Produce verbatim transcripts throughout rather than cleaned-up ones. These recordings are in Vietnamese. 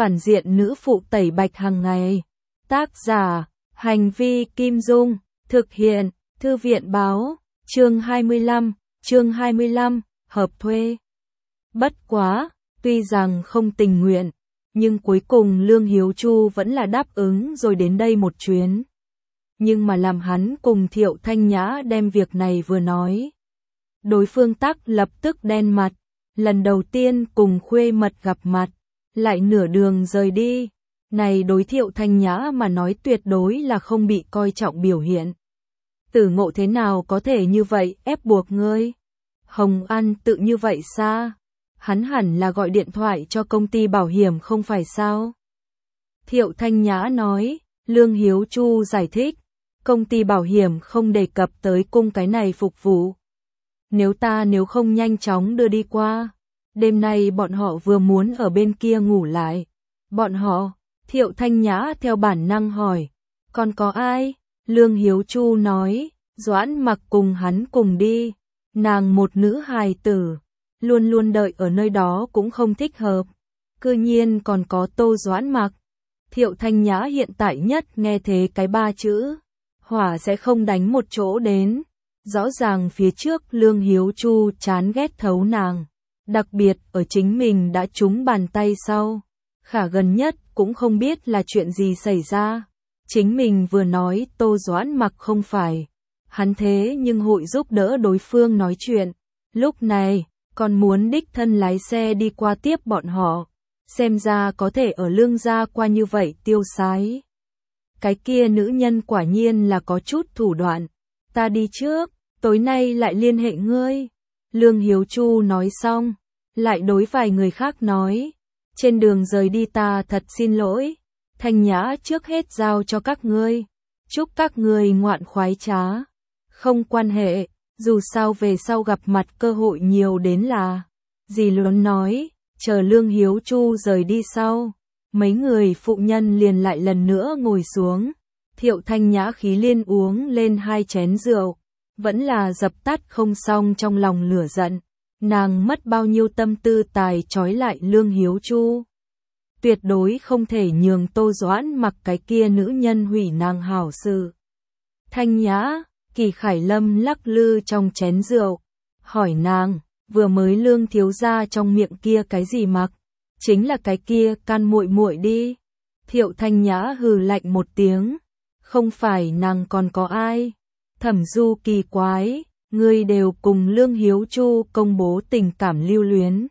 phản diện nữ phụ tẩy bạch hàng ngày. Tác giả, Hành vi Kim Dung, thực hiện, Thư viện báo, chương hai mươi lăm, chương hai mươi lăm, hợp thuê. Bất quá, tuy rằng không tình nguyện, nhưng cuối cùng Lương Hiếu Chu vẫn là đáp ứng rồi đến đây một chuyến. Nhưng mà làm hắn cùng Thiệu Thanh Nhã đem việc này vừa nói. Đối phương tắc lập tức đen mặt, lần đầu tiên cùng khuê mật gặp mặt, lại nửa đường rời đi. Này đối Thiệu Thanh Nhã mà nói tuyệt đối là không bị coi trọng biểu hiện. Tử Ngộ thế nào có thể như vậy ép buộc ngươi? Hồng An tự như vậy xa? Hắn hẳn là gọi điện thoại cho công ty bảo hiểm không phải sao? Thiệu Thanh Nhã nói, Lương Hiếu Chu giải thích, công ty bảo hiểm không đề cập tới cung cái này phục vụ. Nếu ta nếu không nhanh chóng đưa đi qua, đêm nay bọn họ vừa muốn ở bên kia ngủ lại. Bọn họ, Thiệu Thanh Nhã theo bản năng hỏi, còn có ai? Lương Hiếu Chu nói, Doãn Mặc cùng hắn cùng đi, nàng một nữ hài tử, luôn luôn đợi ở nơi đó cũng không thích hợp, cư nhiên còn có Tô Doãn Mặc. Thiệu Thanh Nhã hiện tại nhất nghe thế cái ba chữ, hỏa sẽ không đánh một chỗ đến, rõ ràng phía trước Lương Hiếu Chu chán ghét thấu nàng, đặc biệt ở chính mình đã trúng bàn tay sau, khả gần nhất cũng không biết là chuyện gì xảy ra. Chính mình vừa nói Tô Doãn Mặc không phải, hắn thế nhưng hội giúp đỡ đối phương nói chuyện, lúc này, còn muốn đích thân lái xe đi qua tiếp bọn họ, xem ra có thể ở Lương gia qua như vậy tiêu sái. Cái kia nữ nhân quả nhiên là có chút thủ đoạn, ta đi trước, tối nay lại liên hệ ngươi. Lương Hiếu Chu nói xong, lại đối vài người khác nói, trên đường rời đi ta thật xin lỗi. Thanh Nhã trước hết giao cho các ngươi, chúc các ngươi ngoạn khoái trá. Không quan hệ, dù sao về sau gặp mặt cơ hội nhiều đến là. Dì Luân nói, chờ Lương Hiếu Chu rời đi sau, mấy người phụ nhân liền lại lần nữa ngồi xuống. Thiệu Thanh Nhã khí liên uống lên hai chén rượu, vẫn là dập tắt không xong trong lòng lửa giận. Nàng mất bao nhiêu tâm tư tài trói lại Lương Hiếu Chu. Tuyệt đối không thể nhường Tô Doãn Mặc cái kia nữ nhân hủy nàng hảo sự. Thanh Nhã, Kỳ Khải Lâm lắc lư trong chén rượu, hỏi nàng, vừa mới Lương thiếu gia trong miệng kia cái gì Mặc? Chính là cái kia can muội muội đi. Thiệu Thanh Nhã hừ lạnh một tiếng, không phải nàng còn có ai? Thẩm Du kỳ quái, ngươi đều cùng Lương Hiếu Chu công bố tình cảm lưu luyến.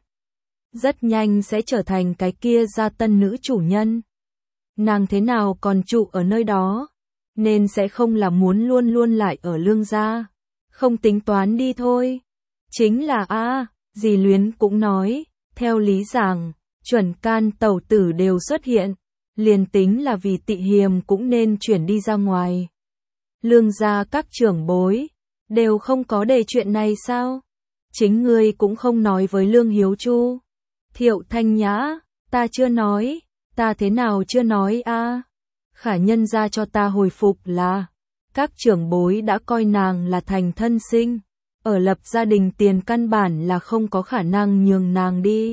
Rất nhanh sẽ trở thành cái kia gia tân nữ chủ nhân. Nàng thế nào còn trụ ở nơi đó, nên sẽ không là muốn luôn luôn lại ở Lương gia, không tính toán đi thôi. Chính là a, à, dì Luyến cũng nói, theo lý giảng, chuẩn can tẩu tử đều xuất hiện, liền tính là vì tị hiềm cũng nên chuyển đi ra ngoài. Lương gia các trưởng bối, đều không có đề chuyện này sao? Chính ngươi cũng không nói với Lương Hiếu Chu. Thiệu Thanh Nhã, ta chưa nói, ta thế nào chưa nói a? À? Khả nhân ra cho ta hồi phục là, các trưởng bối đã coi nàng là thành thân sinh, ở lập gia đình tiền căn bản là không có khả năng nhường nàng đi.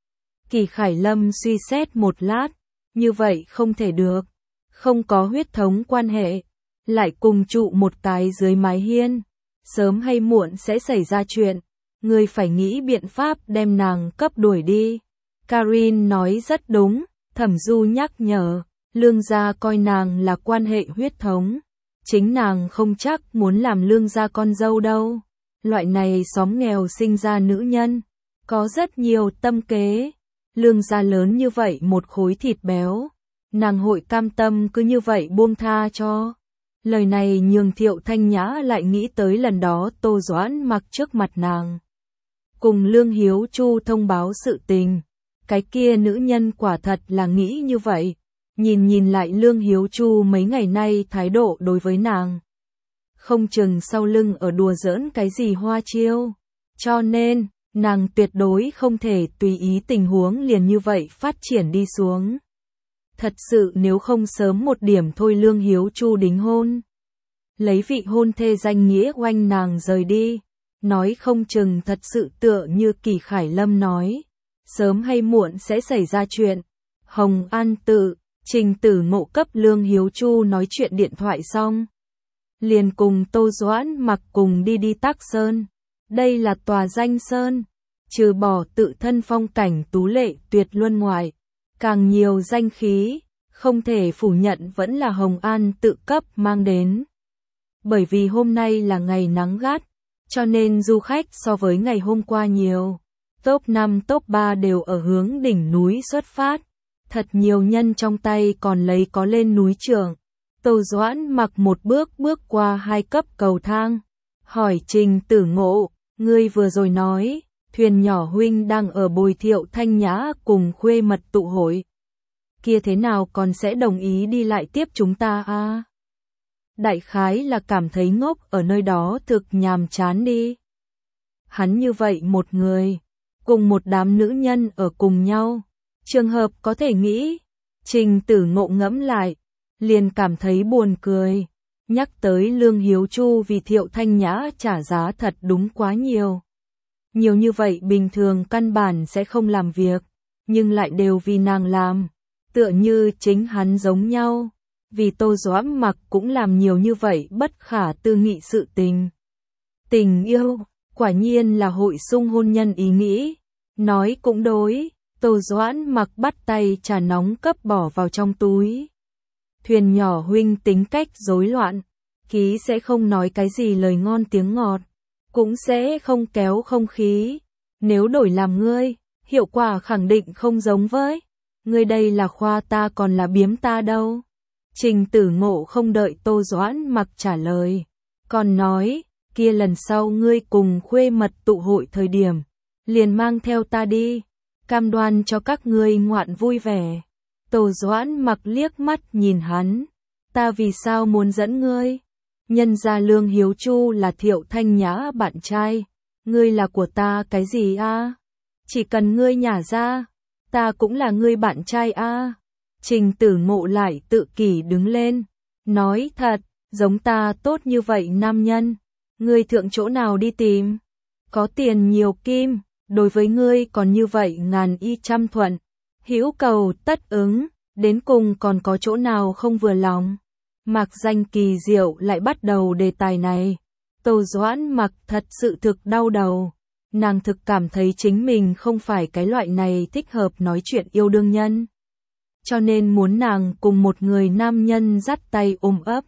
Kỳ Khải Lâm suy xét một lát, như vậy không thể được, không có huyết thống quan hệ, lại cùng trụ một cái dưới mái hiên, sớm hay muộn sẽ xảy ra chuyện. Ngươi phải nghĩ biện pháp đem nàng cấp đuổi đi. Karin nói rất đúng, Thẩm Du nhắc nhở, Lương gia coi nàng là quan hệ huyết thống. Chính nàng không chắc muốn làm Lương gia con dâu đâu. Loại này xóm nghèo sinh ra nữ nhân, có rất nhiều tâm kế. Lương gia lớn như vậy một khối thịt béo, nàng hội cam tâm cứ như vậy buông tha cho. Lời này nhường Thiệu Thanh Nhã lại nghĩ tới lần đó Tô Doãn Mặc trước mặt nàng, cùng Lương Hiếu Chu thông báo sự tình, cái kia nữ nhân quả thật là nghĩ như vậy, nhìn nhìn lại Lương Hiếu Chu mấy ngày nay thái độ đối với nàng, không chừng sau lưng ở đùa giỡn cái gì hoa chiêu, cho nên, nàng tuyệt đối không thể tùy ý tình huống liền như vậy phát triển đi xuống. Thật sự nếu không sớm một điểm thôi Lương Hiếu Chu đính hôn, lấy vị hôn thê danh nghĩa oanh nàng rời đi. Nói không chừng thật sự tựa như Kỳ Khải Lâm nói, sớm hay muộn sẽ xảy ra chuyện, Hồng An Tự. Trình Tử Ngộ cấp Lương Hiếu Chu nói chuyện điện thoại xong, liền cùng Tô Doãn Mặc cùng đi đi Tắc Sơn. Đây là tòa danh sơn, trừ bỏ tự thân phong cảnh tú lệ tuyệt luân ngoài, càng nhiều danh khí, không thể phủ nhận vẫn là Hồng An Tự cấp mang đến. Bởi vì hôm nay là ngày nắng gắt, cho nên du khách so với ngày hôm qua nhiều. Top năm top ba đều ở hướng đỉnh núi xuất phát. Thật nhiều nhân trong tay còn lấy có lên núi trường. Tô Doãn Mặc một bước bước qua hai cấp cầu thang. Hỏi Trình Tử Ngộ, ngươi vừa rồi nói, thuyền nhỏ huynh đang ở Bồi Thiệu Thanh Nhã cùng khuê mật tụ hội. Kia thế nào còn sẽ đồng ý đi lại tiếp chúng ta a? Đại khái là cảm thấy ngốc ở nơi đó thực nhàm chán đi. Hắn như vậy một người, cùng một đám nữ nhân ở cùng nhau. Trường hợp có thể nghĩ, Trình Tử Ngộ ngẫm lại, liền cảm thấy buồn cười. Nhắc tới Lương Hiếu Chu vì Thiệu Thanh Nhã trả giá thật đúng quá nhiều. Nhiều như vậy bình thường căn bản sẽ không làm việc, nhưng lại đều vì nàng làm. Tựa như chính hắn giống nhau, vì Tô Doãn Mặc cũng làm nhiều như vậy bất khả tư nghị sự tình. Tình yêu, quả nhiên là hội xung hôn nhân ý nghĩ. Nói cũng đối. Tô Doãn Mặc bắt tay trà nóng cấp bỏ vào trong túi. Thuyền nhỏ huynh tính cách rối loạn, ký sẽ không nói cái gì lời ngon tiếng ngọt, cũng sẽ không kéo không khí. Nếu đổi làm ngươi, hiệu quả khẳng định không giống với. Ngươi đây là khoa ta còn là biếm ta đâu. Trình Tử Ngộ không đợi Tô Doãn Mặc trả lời, còn nói, kia lần sau ngươi cùng khuê mật tụ hội thời điểm, liền mang theo ta đi. Cam đoan cho các ngươi ngoạn vui vẻ. Tô Doãn Mặc liếc mắt nhìn hắn. Ta vì sao muốn dẫn ngươi? Nhân gia Lương Hiếu Chu là Thiệu Thanh Nhã bạn trai. Ngươi là của ta cái gì a? Chỉ cần ngươi nhả ra, ta cũng là ngươi bạn trai a. Trình Tử Ngộ lại tự kỷ đứng lên. Nói thật, giống ta tốt như vậy nam nhân. Ngươi thượng chỗ nào đi tìm? Có tiền nhiều kim. Đối với ngươi còn như vậy ngàn y trăm thuận, hữu cầu tất ứng, đến cùng còn có chỗ nào không vừa lòng. Mạc Danh kỳ diệu lại bắt đầu đề tài này. Tô Doãn Mặc thật sự thực đau đầu. Nàng thực cảm thấy chính mình không phải cái loại này thích hợp nói chuyện yêu đương nhân. Cho nên muốn nàng cùng một người nam nhân dắt tay ôm ấp.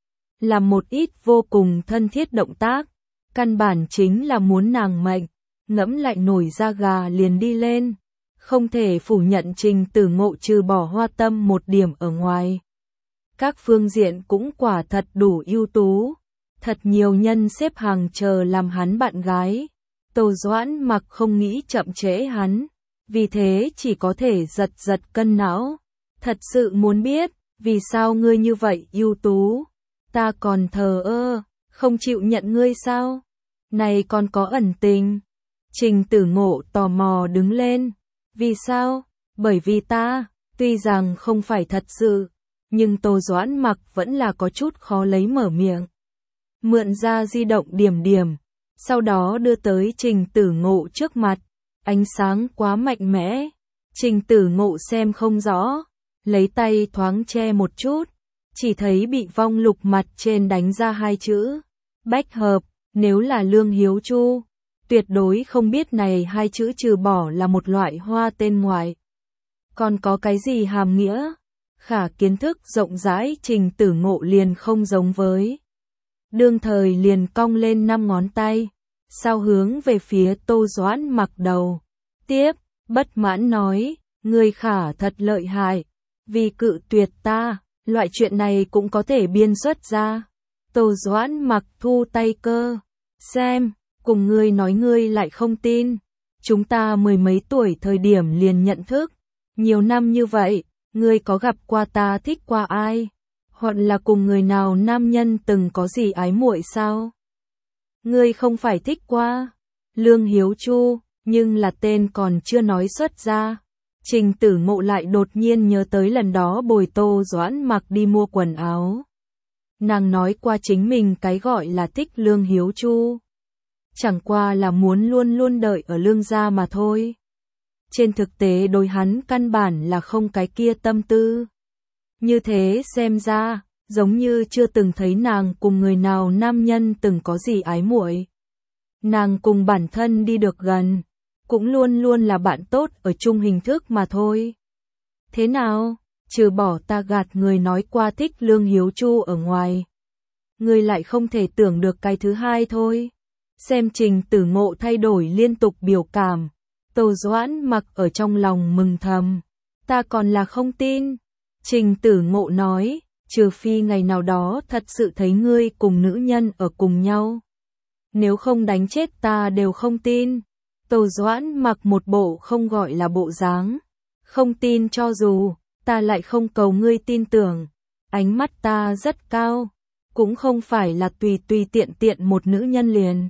Làm một ít vô cùng thân thiết động tác. Căn bản chính là muốn nàng mệnh. Ngẫm lại nổi da gà liền đi lên. Không thể phủ nhận Trình Tử Ngộ trừ bỏ hoa tâm một điểm ở ngoài. Các phương diện cũng quả thật đủ ưu tú. Thật nhiều nhân xếp hàng chờ làm hắn bạn gái. Tô Doãn Mặc không nghĩ chậm trễ hắn. Vì thế chỉ có thể giật giật cân não. Thật sự muốn biết, vì sao ngươi như vậy ưu tú? Ta còn thờ ơ, không chịu nhận ngươi sao? Này còn có ẩn tình. Trình Tử Ngộ tò mò đứng lên. Vì sao? Bởi vì ta, tuy rằng không phải thật sự, nhưng Tô Doãn Mặc vẫn là có chút khó lấy mở miệng. Mượn ra di động điểm điểm, sau đó đưa tới Trình Tử Ngộ trước mặt. Ánh sáng quá mạnh mẽ, Trình Tử Ngộ xem không rõ, lấy tay thoáng che một chút, chỉ thấy bị vong lục mặt trên đánh ra hai chữ. Bách hợp, nếu là Lương Hiếu Chu, tuyệt đối không biết này hai chữ trừ bỏ là một loại hoa tên ngoại. Còn có cái gì hàm nghĩa? Khả kiến thức rộng rãi Trình Tử Ngộ liền không giống với. Đương thời liền cong lên năm ngón tay, sao hướng về phía Tô Doãn Mặc đầu. Tiếp, bất mãn nói, ngươi khả thật lợi hại, vì cự tuyệt ta, loại chuyện này cũng có thể biên xuất ra. Tô Doãn Mặc thu tay cơ, xem, cùng ngươi nói ngươi lại không tin. Chúng ta mười mấy tuổi thời điểm liền nhận thức, nhiều năm như vậy, ngươi có gặp qua ta thích qua ai? Hoặc là cùng người nào nam nhân từng có gì ái muội sao? Ngươi không phải thích qua Lương Hiếu Chu, nhưng là tên còn chưa nói xuất ra. Trình Tử Ngộ lại đột nhiên nhớ tới lần đó bồi Tô Doãn Mặc đi mua quần áo. Nàng nói qua chính mình cái gọi là thích Lương Hiếu Chu. Chẳng qua là muốn luôn luôn đợi ở Lương gia mà thôi. trên thực tế đối hắn căn bản là không cái kia tâm tư. Như thế xem ra, giống như chưa từng thấy nàng cùng người nào nam nhân từng có gì ái muội. Nàng cùng bản thân đi được gần, cũng luôn luôn là bạn tốt ở chung hình thức mà thôi. Thế nào, trừ bỏ ta gạt người nói qua thích Lương Hiếu Chu ở ngoài, người lại không thể tưởng được cái thứ hai thôi. Xem Trình Tử Ngộ thay đổi liên tục biểu cảm, Tô Doãn Mặc ở trong lòng mừng thầm, ta còn là không tin. Trình Tử Ngộ nói, trừ phi ngày nào đó thật sự thấy ngươi cùng nữ nhân ở cùng nhau. Nếu không đánh chết ta đều không tin. Tô Doãn Mặc một bộ không gọi là bộ dáng. Không tin cho dù, ta lại không cầu ngươi tin tưởng. Ánh mắt ta rất cao, cũng không phải là tùy tùy tiện tiện một nữ nhân liền.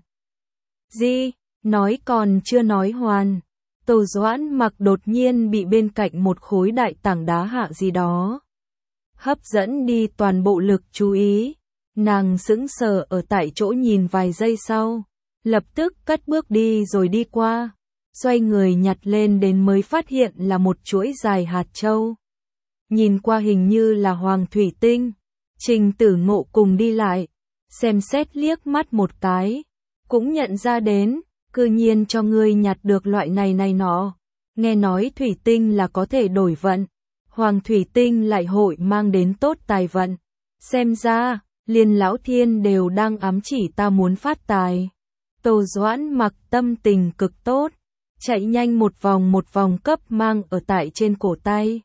Gì, nói còn chưa nói hoàn. Tô Doãn Mặc đột nhiên bị bên cạnh một khối đại tảng đá hạ gì đó hấp dẫn đi toàn bộ lực chú ý. Nàng sững sờ ở tại chỗ nhìn vài giây sau, lập tức cất bước đi rồi đi qua, xoay người nhặt lên đến mới phát hiện là một chuỗi dài hạt châu. Nhìn qua hình như là hoàng thủy tinh. Trình Tử Ngộ cùng đi lại, xem xét liếc mắt một cái, cũng nhận ra đến, cư nhiên cho ngươi nhặt được loại này này nọ. Nghe nói thủy tinh là có thể đổi vận, hoàng thủy tinh lại hội mang đến tốt tài vận. Xem ra, liên lão thiên đều đang ám chỉ ta muốn phát tài. Tô Doãn Mặc tâm tình cực tốt, chạy nhanh một vòng một vòng cấp mang ở tại trên cổ tay.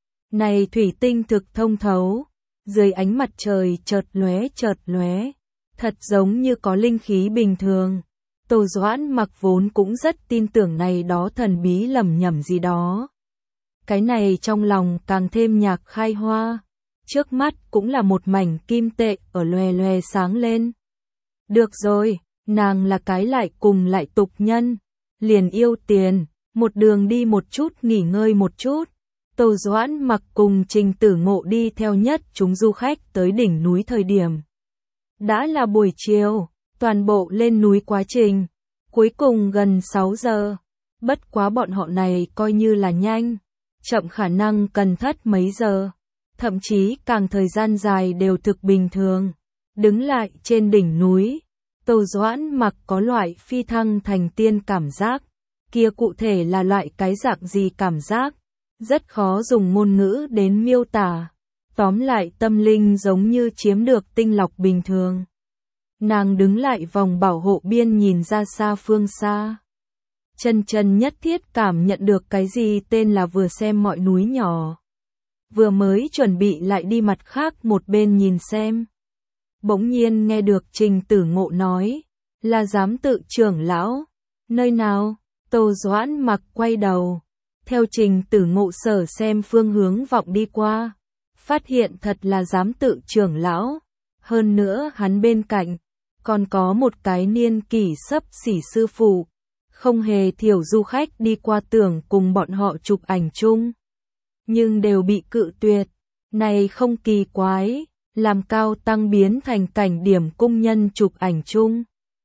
Này thủy tinh thực thông thấu, dưới ánh mặt trời chợt lóe chợt lóe, thật giống như có linh khí bình thường. Tô Doãn Mặc vốn cũng rất tin tưởng này đó thần bí lẩm nhẩm gì đó. Cái này trong lòng càng thêm nhạc khai hoa, trước mắt cũng là một mảnh kim tệ ở loè loè sáng lên. Được rồi, nàng là cái lại cùng lại tục nhân, liền yêu tiền, một đường đi một chút nghỉ ngơi một chút. Tô Doãn Mặc cùng Trình Tử Ngộ đi theo nhất chúng du khách tới đỉnh núi thời điểm. Đã là buổi chiều, toàn bộ lên núi quá trình, cuối cùng gần sáu giờ, bất quá bọn họ này coi như là nhanh, chậm khả năng cần thất mấy giờ, thậm chí càng thời gian dài đều thực bình thường. Đứng lại trên đỉnh núi, Tô Doãn Mặc có loại phi thăng thành tiên cảm giác, kia cụ thể là loại cái dạng gì cảm giác, rất khó dùng ngôn ngữ đến miêu tả. Tóm lại tâm linh giống như chiếm được tinh lọc bình thường. Nàng đứng lại vòng bảo hộ biên nhìn ra xa phương xa. Chân chân nhất thiết cảm nhận được cái gì tên là vừa xem mọi núi nhỏ. Vừa mới chuẩn bị lại đi mặt khác một bên nhìn xem. Bỗng nhiên nghe được Trình Tử Ngộ nói, là giám tự trưởng lão. Nơi nào? Tô Doãn Mặc quay đầu, theo Trình Tử Ngộ sở xem phương hướng vọng đi qua. Phát hiện thật là giám tự trưởng lão. Hơn nữa hắn bên cạnh, còn có một cái niên kỷ xấp xỉ sư phụ. Không hề thiểu du khách đi qua tưởng cùng bọn họ chụp ảnh chung. Nhưng đều bị cự tuyệt. Này không kỳ quái, làm cao tăng biến thành cảnh điểm cung nhân chụp ảnh chung.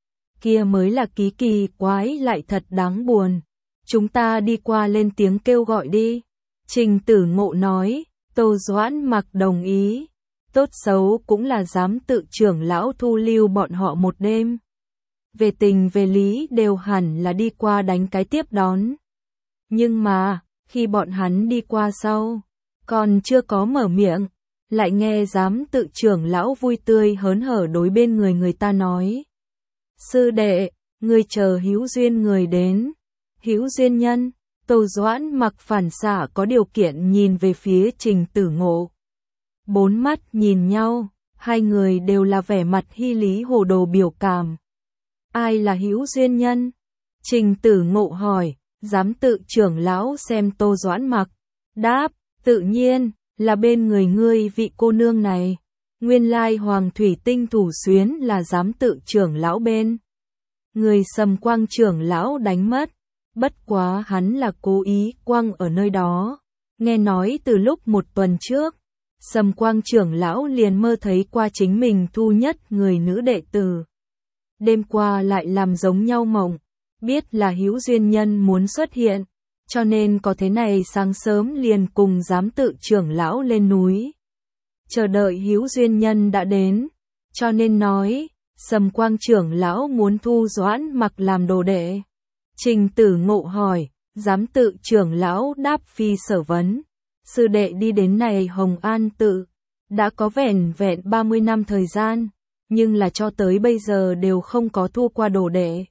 Kia mới là ký kỳ quái lại thật đáng buồn. Chúng ta đi qua lên tiếng kêu gọi đi. Trình Tử Ngộ nói. Tô Doãn Mặc đồng ý, tốt xấu cũng là giám tự trưởng lão thu lưu bọn họ một đêm. Về tình về lý đều hẳn là đi qua đánh cái tiếp đón. Nhưng mà, khi bọn hắn đi qua sau, còn chưa có mở miệng, lại nghe giám tự trưởng lão vui tươi hớn hở đối bên người người ta nói. Sư đệ, ngươi chờ hữu duyên người đến. Hữu duyên nhân. Tô Doãn Mặc phản xạ có điều kiện nhìn về phía Trình Tử Ngộ. Bốn mắt nhìn nhau, hai người đều là vẻ mặt hy lý hồ đồ biểu cảm. Ai là hữu duyên nhân? Trình Tử Ngộ hỏi, giám tự trưởng lão xem Tô Doãn Mặc. Đáp, tự nhiên, là bên người ngươi vị cô nương này. Nguyên lai Hoàng Thủy Tinh thủ xuyến là giám tự trưởng lão bên. Người Sầm Quang trưởng lão đánh mất. Bất quá hắn là cố ý quăng ở nơi đó. Nghe nói từ lúc một tuần trước, Sầm Quang trưởng lão liền mơ thấy qua chính mình thu nhất người nữ đệ tử. Đêm qua lại làm giống nhau mộng, biết là hữu duyên nhân muốn xuất hiện, cho nên có thế này sáng sớm liền cùng giám tự trưởng lão lên núi. Chờ đợi hữu duyên nhân đã đến, cho nên nói, Sầm Quang trưởng lão muốn thu Doãn Mặc làm đồ đệ. Trình Tử Ngộ hỏi, giám tự trưởng lão đáp phi sở vấn, sư đệ đi đến này Hồng An tự, đã có vẻn vẹn ba mươi năm thời gian, nhưng là cho tới bây giờ đều không có thu qua đồ đệ.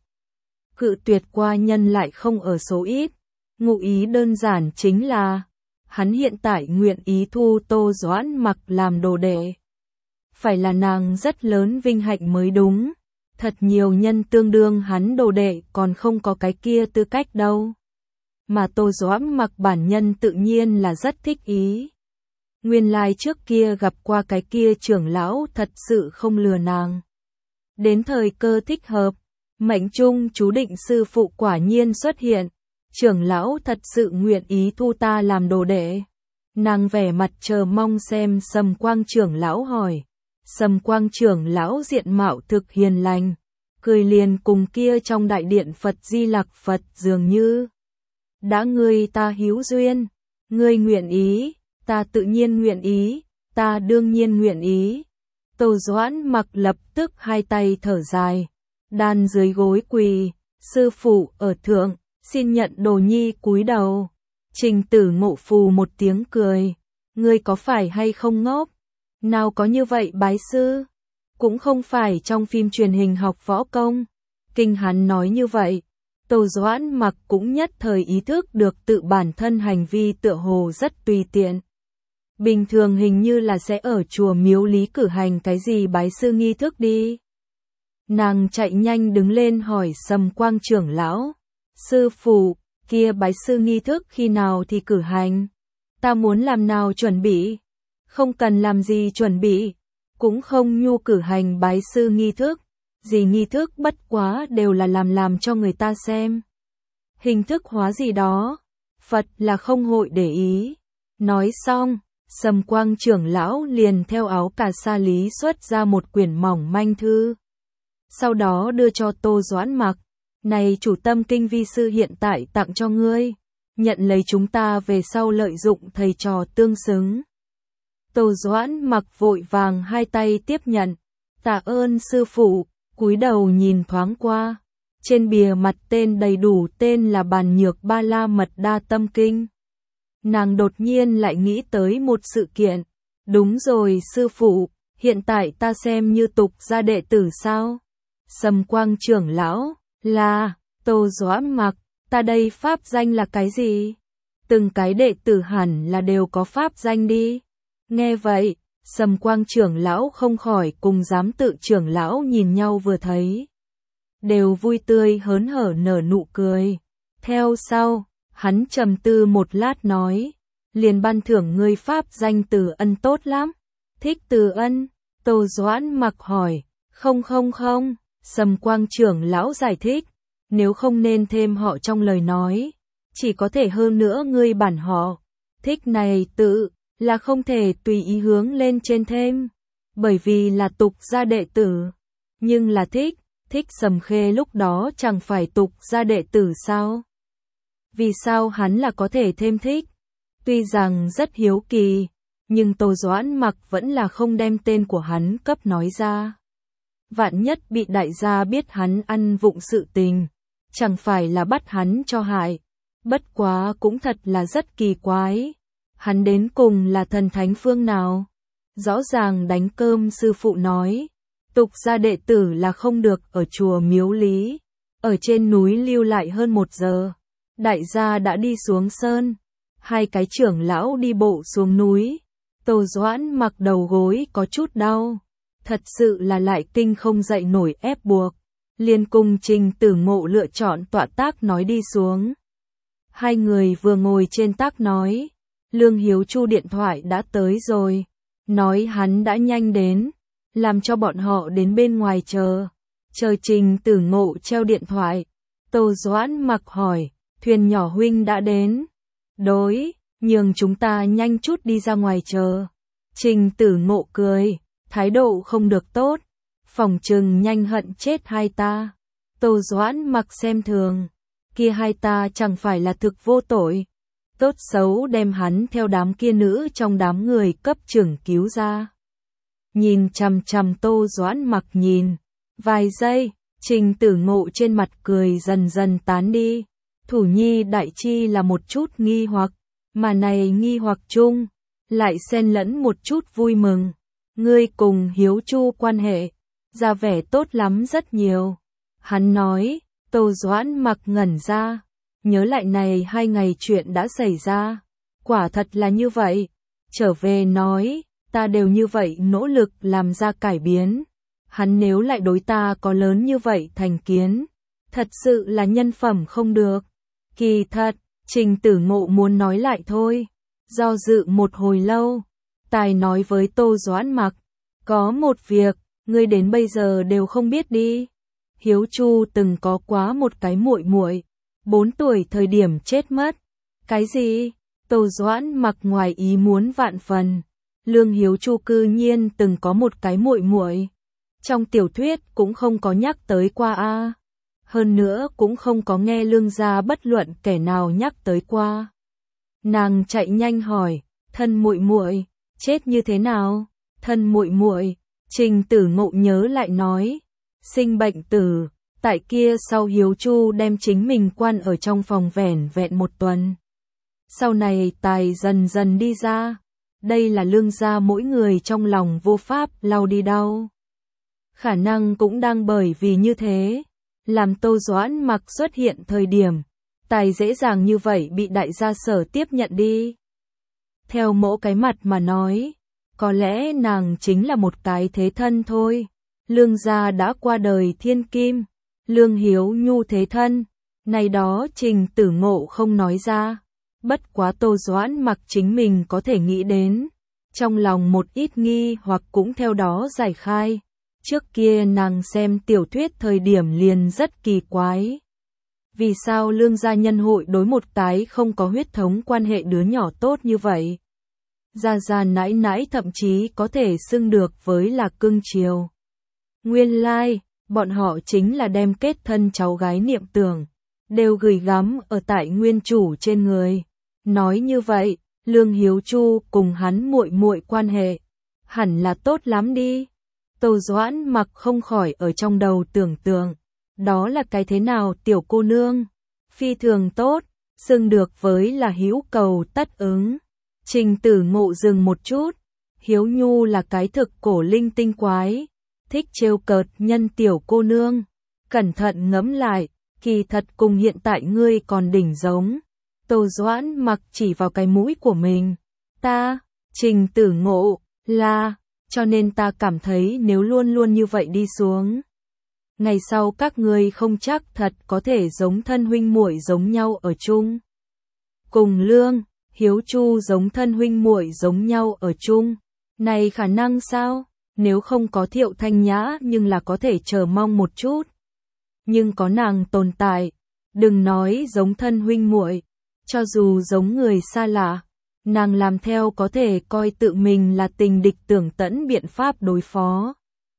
Cự tuyệt qua nhân lại không ở số ít, ngụ ý đơn giản chính là, hắn hiện tại nguyện ý thu Tô Doãn Mặc làm đồ đệ. Phải là nàng rất lớn vinh hạnh mới đúng, thật nhiều nhân tương đương hắn đồ đệ còn không có cái kia tư cách đâu. Mà Tô Doãn Mặc bản nhân tự nhiên là rất thích ý. Nguyên lai trước kia gặp qua cái kia trưởng lão thật sự không lừa nàng. Đến thời cơ thích hợp, mệnh trung chú định sư phụ quả nhiên xuất hiện, trưởng lão thật sự nguyện ý thu ta làm đồ đệ. Nàng vẻ mặt chờ mong xem Sầm Quang trưởng lão hỏi. Sầm Quang trưởng lão diện mạo thực hiền lành, cười liền cùng kia trong đại điện Phật Di Lặc Phật dường như. Đã ngươi ta hữu duyên, ngươi nguyện ý, ta tự nhiên nguyện ý, ta đương nhiên nguyện ý. Tô Doãn Mặc lập tức hai tay thở dài, đan dưới gối quỳ, sư phụ ở thượng, xin nhận đồ nhi cúi đầu. Trình Tử Ngộ phù một tiếng cười, ngươi có phải hay không ngốc? Nào có như vậy bái sư? Cũng không phải trong phim truyền hình học võ công. Kinh hắn nói như vậy, Tô Doãn Mặc cũng nhất thời ý thức được tự bản thân hành vi tựa hồ rất tùy tiện. Bình thường hình như là sẽ ở chùa miếu lý cử hành cái gì bái sư nghi thức đi. Nàng chạy nhanh đứng lên hỏi Sầm Quang trưởng lão, sư phụ, kia bái sư nghi thức khi nào thì cử hành? Ta muốn làm nào chuẩn bị? Không cần làm gì chuẩn bị, cũng không nhu cử hành bái sư nghi thức, gì nghi thức bất quá đều là làm làm cho người ta xem. Hình thức hóa gì đó, Phật là không hội để ý. Nói xong, Sầm Quang trưởng lão liền theo áo cà sa lý xuất ra một quyển mỏng manh thư. Sau đó đưa cho Tô Doãn Mặc, này chủ tâm kinh vi sư hiện tại tặng cho ngươi, nhận lấy chúng ta về sau lợi dụng thầy trò tương xứng. Tô Doãn Mặc vội vàng hai tay tiếp nhận, tạ ơn sư phụ, cúi đầu nhìn thoáng qua. Trên bìa mặt tên đầy đủ tên là Bàn Nhược Ba La Mật Đa Tâm Kinh. Nàng đột nhiên lại nghĩ tới một sự kiện. Đúng rồi sư phụ, hiện tại ta xem như tục gia đệ tử sao? Sầm Quang trưởng lão, là, Tô Doãn Mặc, ta đây pháp danh là cái gì? Từng cái đệ tử hẳn là đều có pháp danh đi. Nghe vậy, Sầm Quang trưởng lão không khỏi cùng giám tự trưởng lão nhìn nhau vừa thấy. Đều vui tươi hớn hở nở nụ cười. Theo sau, hắn trầm tư một lát nói, liền ban thưởng ngươi pháp danh Từ Ân tốt lắm. Thích Từ Ân? Tô Doãn Mặc hỏi, không không không, Sầm Quang trưởng lão giải thích, nếu không nên thêm họ trong lời nói, chỉ có thể hơn nữa ngươi bản họ. Thích này tự là không thể tùy ý hướng lên trên thêm, bởi vì là tục gia đệ tử, nhưng là thích, thích Sầm Khê lúc đó chẳng phải tục gia đệ tử sao? Vì sao hắn là có thể thêm thích? Tuy rằng rất hiếu kỳ, nhưng Tô Doãn Mặc vẫn là không đem tên của hắn cấp nói ra. Vạn nhất bị đại gia biết hắn ăn vụng sự tình, chẳng phải là bắt hắn cho hại. Bất quá cũng thật là rất kỳ quái. Hắn đến cùng là thần thánh phương nào? Rõ ràng đánh cơm sư phụ nói, tục gia đệ tử là không được ở chùa miếu lý, ở trên núi lưu lại hơn một giờ. Đại gia đã đi xuống sơn, hai cái trưởng lão đi bộ xuống núi. Tô Doãn Mặc đầu gối có chút đau, thật sự là lại kinh không dậy nổi ép buộc, liền cùng Trình Tử Ngộ lựa chọn tọa tác nói đi xuống. Hai người vừa ngồi trên tác nói, Lương Hiếu Chu điện thoại đã tới rồi, nói hắn đã nhanh đến, làm cho bọn họ đến bên ngoài chờ. Chờ Trình Tử Ngộ treo điện thoại, Tô Doãn Mặc hỏi, thuyền nhỏ huynh đã đến. Đối, nhường chúng ta nhanh chút đi ra ngoài chờ. Trình Tử Ngộ cười, thái độ không được tốt, phỏng chừng nhanh hận chết hai ta. Tô Doãn Mặc xem thường, kia hai ta chẳng phải là thực vô tội. Tốt xấu đem hắn theo đám kia nữ trong đám người cấp trưởng cứu ra. Nhìn chằm chằm Tô Doãn Mặc nhìn. Vài giây, Trình Tử Ngộ trên mặt cười dần dần tán đi. Thủ nhi đại chi là một chút nghi hoặc, mà này nghi hoặc chung, lại xen lẫn một chút vui mừng. Ngươi cùng Hiếu Chu quan hệ, ra vẻ tốt lắm rất nhiều. Hắn nói, Tô Doãn Mặc ngẩn ra, nhớ lại này hai ngày chuyện đã xảy ra. Quả thật là như vậy. Trở về nói, ta đều như vậy nỗ lực làm ra cải biến. Hắn nếu lại đối ta có lớn như vậy thành kiến, thật sự là nhân phẩm không được. Kỳ thật, Trình Tử Ngộ muốn nói lại thôi. Do dự một hồi lâu, tài nói với Tô Doãn Mặc, có một việc, ngươi đến bây giờ đều không biết đi. Hiếu Chu từng có quá một cái muội muội, bốn tuổi thời điểm chết mất. Cái gì? Tô Doãn Mặc ngoài ý muốn vạn phần. Lương Hiếu Chu cư nhiên từng có một cái muội muội. Trong tiểu thuyết cũng không có nhắc tới qua a. Hơn nữa cũng không có nghe Lương gia bất luận kẻ nào nhắc tới qua. Nàng chạy nhanh hỏi, thân muội muội chết như thế nào? Thân muội muội, Trình Tử Ngộ nhớ lại nói, sinh bệnh tử, tại kia sau Hiếu Chu đem chính mình quan ở trong phòng vẻn vẹn một tuần. Sau này tài dần dần đi ra, đây là Lương gia mỗi người trong lòng vô pháp lau đi đau. Khả năng cũng đang bởi vì như thế, làm Tô Doãn Mặc xuất hiện thời điểm, tài dễ dàng như vậy bị đại gia Sở tiếp nhận đi. Theo mẫu cái mặt mà nói, có lẽ nàng chính là một cái thế thân thôi. Lương gia đã qua đời thiên kim, Lương Hiếu Nhu thế thân, này đó Trình Tử Ngộ không nói ra. Bất quá Tô Doãn Mặc chính mình có thể nghĩ đến, trong lòng một ít nghi hoặc cũng theo đó giải khai. Trước kia nàng xem tiểu thuyết thời điểm liền rất kỳ quái. Vì sao Lương gia nhân hội đối một cái không có huyết thống quan hệ đứa nhỏ tốt như vậy? Gia gia nãi nãi thậm chí có thể xưng được với là cưng chiều. Nguyên lai, like, bọn họ chính là đem kết thân cháu gái niệm tưởng, đều gửi gắm ở tại nguyên chủ trên người. Nói như vậy, Lương Hiếu Chu cùng hắn muội muội quan hệ, hẳn là tốt lắm đi. Tô Doãn Mặc không khỏi ở trong đầu tưởng tượng, đó là cái thế nào tiểu cô nương, phi thường tốt, xưng được với là hữu cầu tất ứng. Trình Tử Ngộ dừng một chút, Hiếu Nhu là cái thực cổ linh tinh quái, thích trêu cợt nhân tiểu cô nương. Cẩn thận ngẫm lại, kỳ thật cùng hiện tại ngươi còn đỉnh giống. Tô Doãn Mặc chỉ vào cái mũi của mình. Ta, Trình Tử Ngộ, là, cho nên ta cảm thấy nếu luôn luôn như vậy đi xuống, ngày sau các ngươi không chắc thật có thể giống thân huynh muội giống nhau ở chung. Cùng Lương, Hiếu Chu giống thân huynh muội giống nhau ở chung, này khả năng sao? Nếu không có Thiệu Thanh Nhã nhưng là có thể chờ mong một chút. Nhưng có nàng tồn tại, đừng nói giống thân huynh muội, cho dù giống người xa lạ, nàng làm theo có thể coi tự mình là tình địch tưởng tẫn biện pháp đối phó.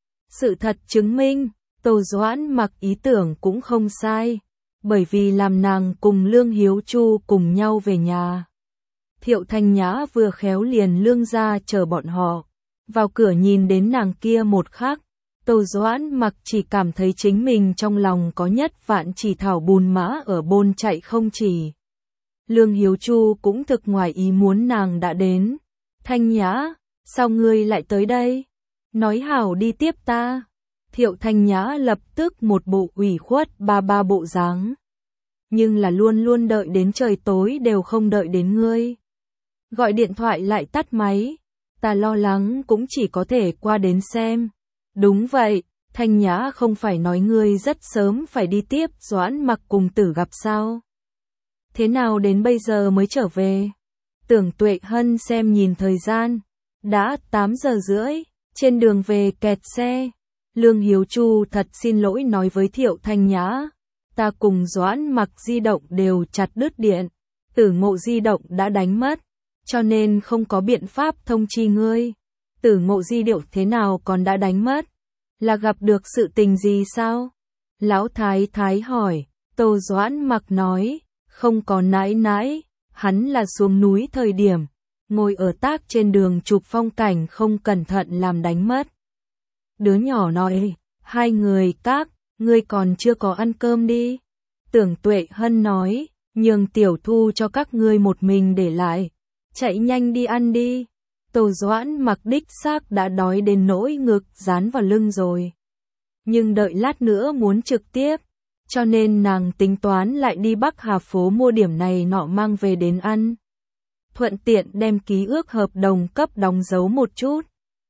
Sự thật chứng minh, Tô Doãn Mặc ý tưởng cũng không sai, bởi vì làm nàng cùng Lương Hiếu Chu cùng nhau về nhà. Thiệu Thanh Nhã vừa khéo liền Lương gia chờ bọn họ, vào cửa nhìn đến nàng kia một khắc, Tô Doãn Mặc chỉ cảm thấy chính mình trong lòng có nhất vạn chỉ thảo bùn mã ở bôn chạy không chỉ. Lương Hiếu Chu cũng thực ngoài ý muốn nàng đã đến. Thanh Nhã, sao ngươi lại tới đây? Nói hảo đi tiếp ta. Thiệu Thanh Nhã lập tức một bộ ủy khuất ba ba bộ dáng. Nhưng là luôn luôn đợi đến trời tối đều không đợi đến ngươi. Gọi điện thoại lại tắt máy. Ta lo lắng cũng chỉ có thể qua đến xem. Đúng vậy, Thanh Nhã không phải nói ngươi rất sớm phải đi tiếp Doãn Mặc cùng Tử gặp sao? Thế nào đến bây giờ mới trở về? Tưởng Tuệ Hân xem nhìn thời gian, đã tám giờ rưỡi, trên đường về kẹt xe. Lương Hiếu Chu thật xin lỗi nói với Thiệu Thanh Nhã, ta cùng Doãn Mặc di động đều chặt đứt điện, Tử Ngộ di động đã đánh mất, cho nên không có biện pháp thông chi ngươi. Tử Ngộ di động thế nào còn đã đánh mất? Là gặp được sự tình gì sao? Lão Thái Thái hỏi, Tô Doãn Mặc nói, không có nãi nãi, hắn là xuống núi thời điểm, ngồi ở tác trên đường chụp phong cảnh không cẩn thận làm đánh mất. Đứa nhỏ nói, hai người các, ngươi còn chưa có ăn cơm đi. Tưởng Tuệ Hân nói, nhường Tiểu Thu cho các ngươi một mình để lại, chạy nhanh đi ăn đi. Tô Doãn Mặc đích xác đã đói đến nỗi ngực dán vào lưng rồi. Nhưng đợi lát nữa muốn trực tiếp, cho nên nàng tính toán lại đi Bắc Hà phố mua điểm này nọ mang về đến ăn. Thuận tiện đem ký ước hợp đồng cấp đóng dấu một chút.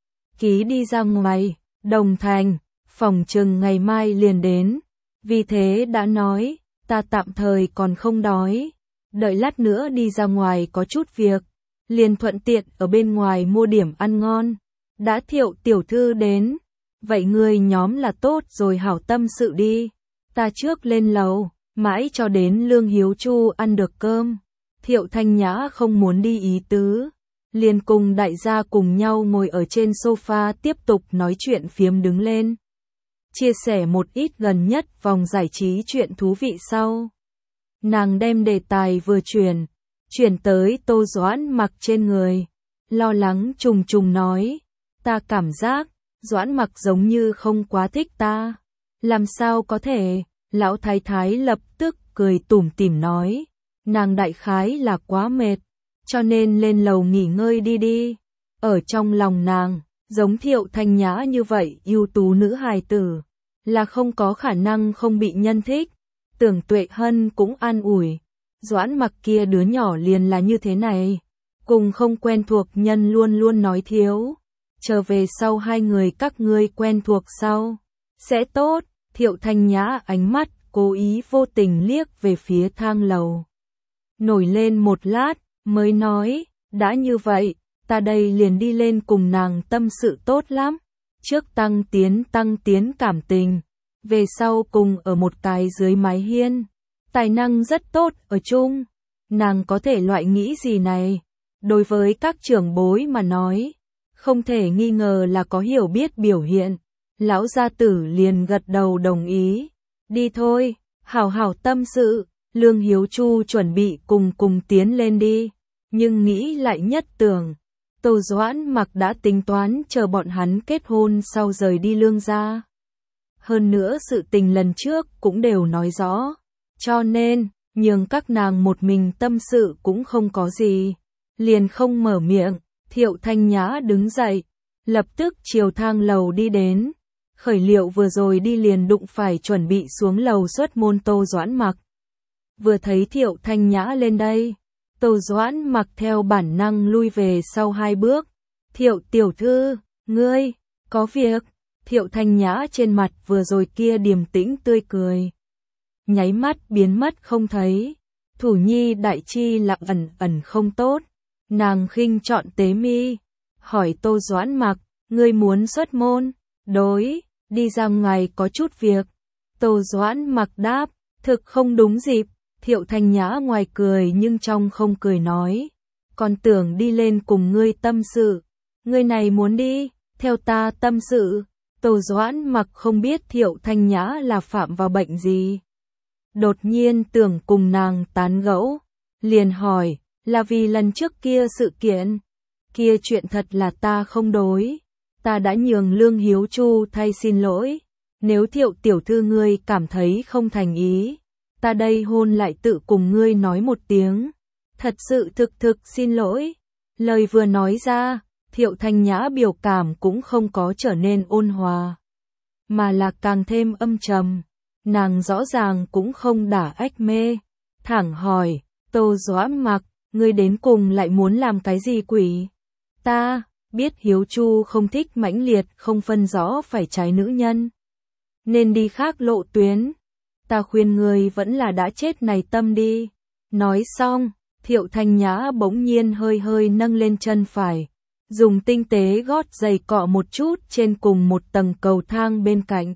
Ký đi ra ngoài, đồng thành, phòng chừng ngày mai liền đến. Vì thế đã nói, ta tạm thời còn không đói. Đợi lát nữa đi ra ngoài có chút việc, liền thuận tiện ở bên ngoài mua điểm ăn ngon. Đã Thiệu tiểu thư đến, vậy ngươi nhóm là tốt rồi hảo tâm sự đi. Ta trước lên lầu, mãi cho đến Lương Hiếu Chu ăn được cơm. Thiệu Thanh Nhã không muốn đi ý tứ, liền cùng đại gia cùng nhau ngồi ở trên sofa tiếp tục nói chuyện phiếm đứng lên. Chia sẻ một ít gần nhất vòng giải trí chuyện thú vị sau. Nàng đem đề tài vừa chuyển, chuyển tới Tô Doãn Mặc trên người. Lo lắng trùng trùng nói, ta cảm giác, Doãn Mặc giống như không quá thích ta. Làm sao có thể, lão thái thái lập tức cười tủm tỉm nói, nàng đại khái là quá mệt, cho nên lên lầu nghỉ ngơi đi đi. Ở trong lòng nàng, giống Thiệu Thanh Nhã như vậy ưu tú nữ hài tử, là không có khả năng không bị nhân thích. Tưởng Tuệ Hân cũng an ủi, Doãn Mặc kia đứa nhỏ liền là như thế này, cùng không quen thuộc nhân luôn luôn nói thiếu, trở về sau hai người các ngươi quen thuộc sau, sẽ tốt. Thiệu Thanh Nhã ánh mắt cố ý vô tình liếc về phía thang lầu. Nổi lên một lát, mới nói, đã như vậy, ta đây liền đi lên cùng nàng tâm sự tốt lắm. Trước tăng tiến tăng tiến cảm tình, về sau cùng ở một cái dưới mái hiên. Tài năng rất tốt ở chung, nàng có thể loại nghĩ gì này. Đối với các trưởng bối mà nói, không thể nghi ngờ là có hiểu biết biểu hiện. Lão gia tử liền gật đầu đồng ý. Đi thôi, hảo hảo tâm sự. Lương Hiếu Chu chuẩn bị cùng cùng tiến lên đi, nhưng nghĩ lại nhất tưởng, Tô Doãn Mặc đã tính toán chờ bọn hắn kết hôn sau rời đi Lương gia. Hơn nữa sự tình lần trước cũng đều nói rõ, cho nên, nhường các nàng một mình tâm sự cũng không có gì, liền không mở miệng. Thiệu Thanh Nhã đứng dậy, lập tức chiều thang lầu đi đến. Khởi liệu vừa rồi đi liền đụng phải chuẩn bị xuống lầu xuất môn Tô Doãn Mặc. Vừa thấy Thiệu Thanh Nhã lên đây, Tô Doãn Mặc theo bản năng lui về sau hai bước. Thiệu tiểu thư, ngươi, có việc. Thiệu Thanh Nhã trên mặt vừa rồi kia điềm tĩnh tươi cười, nháy mắt biến mất không thấy. Thủ nhi đại chi là ẩn ẩn không tốt. Nàng khinh chọn tế mi, hỏi Tô Doãn Mặc, ngươi muốn xuất môn? Đối, đi ra ngoài có chút việc. Tô Doãn Mặc đáp, thực không đúng dịp. Thiệu Thanh Nhã ngoài cười nhưng trong không cười nói, còn tưởng đi lên cùng ngươi tâm sự. Ngươi này muốn đi, theo ta tâm sự. Tô Doãn Mặc không biết Thiệu Thanh Nhã là phạm vào bệnh gì. Đột nhiên tưởng cùng nàng tán gẫu, liền hỏi, là vì lần trước kia sự kiện. Kia chuyện thật là ta không đối. Ta đã nhường Lương Hiếu Chu thay xin lỗi. Nếu Thiệu tiểu thư ngươi cảm thấy không thành ý, ta đây hôn lại tự cùng ngươi nói một tiếng. Thật sự thực thực xin lỗi. Lời vừa nói ra, Thiệu Thanh Nhã biểu cảm cũng không có trở nên ôn hòa, mà là càng thêm âm trầm. Nàng rõ ràng cũng không đả ách mê, thẳng hỏi, Tô Doãn Mặc, ngươi đến cùng lại muốn làm cái gì quỷ? Ta biết Hiếu Chu không thích mãnh liệt không phân rõ phải trái nữ nhân, nên đi khác lộ tuyến. Ta khuyên ngươi vẫn là đã chết này tâm đi. Nói xong, Thiệu Thanh Nhã bỗng nhiên hơi hơi nâng lên chân phải, dùng tinh tế gót giày cọ một chút trên cùng một tầng cầu thang bên cạnh.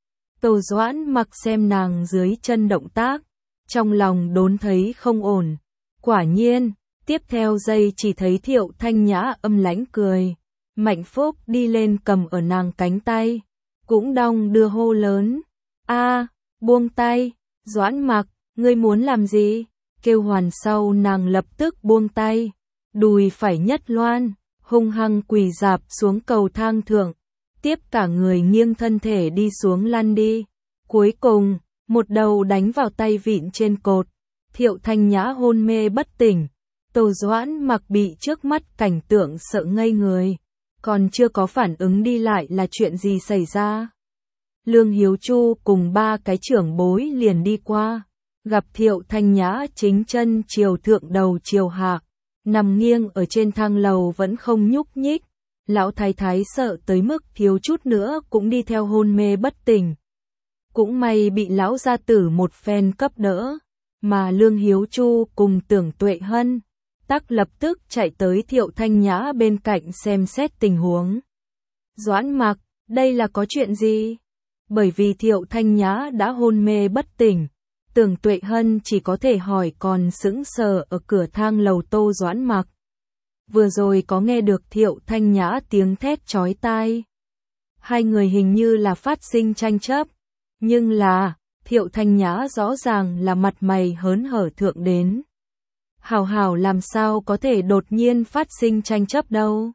Tô Doãn Mặc xem nàng dưới chân động tác, trong lòng đốn thấy không ổn. Quả nhiên, tiếp theo giây chỉ thấy Thiệu Thanh Nhã âm lãnh cười, Mạnh Phúc đi lên cầm ở nàng cánh tay, cũng đong đưa hô lớn, a, buông tay. Doãn Mặc, ngươi muốn làm gì? Kêu hoàn sau nàng lập tức buông tay, đùi phải nhất loan, hung hăng quỳ dạp xuống cầu thang thượng, tiếp cả người nghiêng thân thể đi xuống lăn đi. Cuối cùng, một đầu đánh vào tay vịn trên cột, Thiệu Thanh Nhã hôn mê bất tỉnh. Tô Doãn Mặc bị trước mắt cảnh tượng sợ ngây người, còn chưa có phản ứng đi lại là chuyện gì xảy ra. Lương Hiếu Chu cùng ba cái trưởng bối liền đi qua, gặp Thiệu Thanh Nhã chính chân chiều thượng đầu chiều hạ, nằm nghiêng ở trên thang lầu vẫn không nhúc nhích. Lão thái thái sợ tới mức thiếu chút nữa cũng đi theo hôn mê bất tỉnh. Cũng may bị lão gia tử một phen cấp đỡ, mà Lương Hiếu Chu cùng Tưởng Tuệ Hân tắc lập tức chạy tới Thiệu Thanh Nhã bên cạnh xem xét tình huống. Doãn Mặc, đây là có chuyện gì? Bởi vì Thiệu Thanh Nhã đã hôn mê bất tỉnh, Tưởng Tuệ Hân chỉ có thể hỏi còn sững sờ ở cửa thang lầu Tô Doãn Mặc. Vừa rồi có nghe được Thiệu Thanh Nhã tiếng thét chói tai. Hai người hình như là phát sinh tranh chấp, nhưng là, Thiệu Thanh Nhã rõ ràng là mặt mày hớn hở thượng đến. Hảo hảo làm sao có thể đột nhiên phát sinh tranh chấp đâu.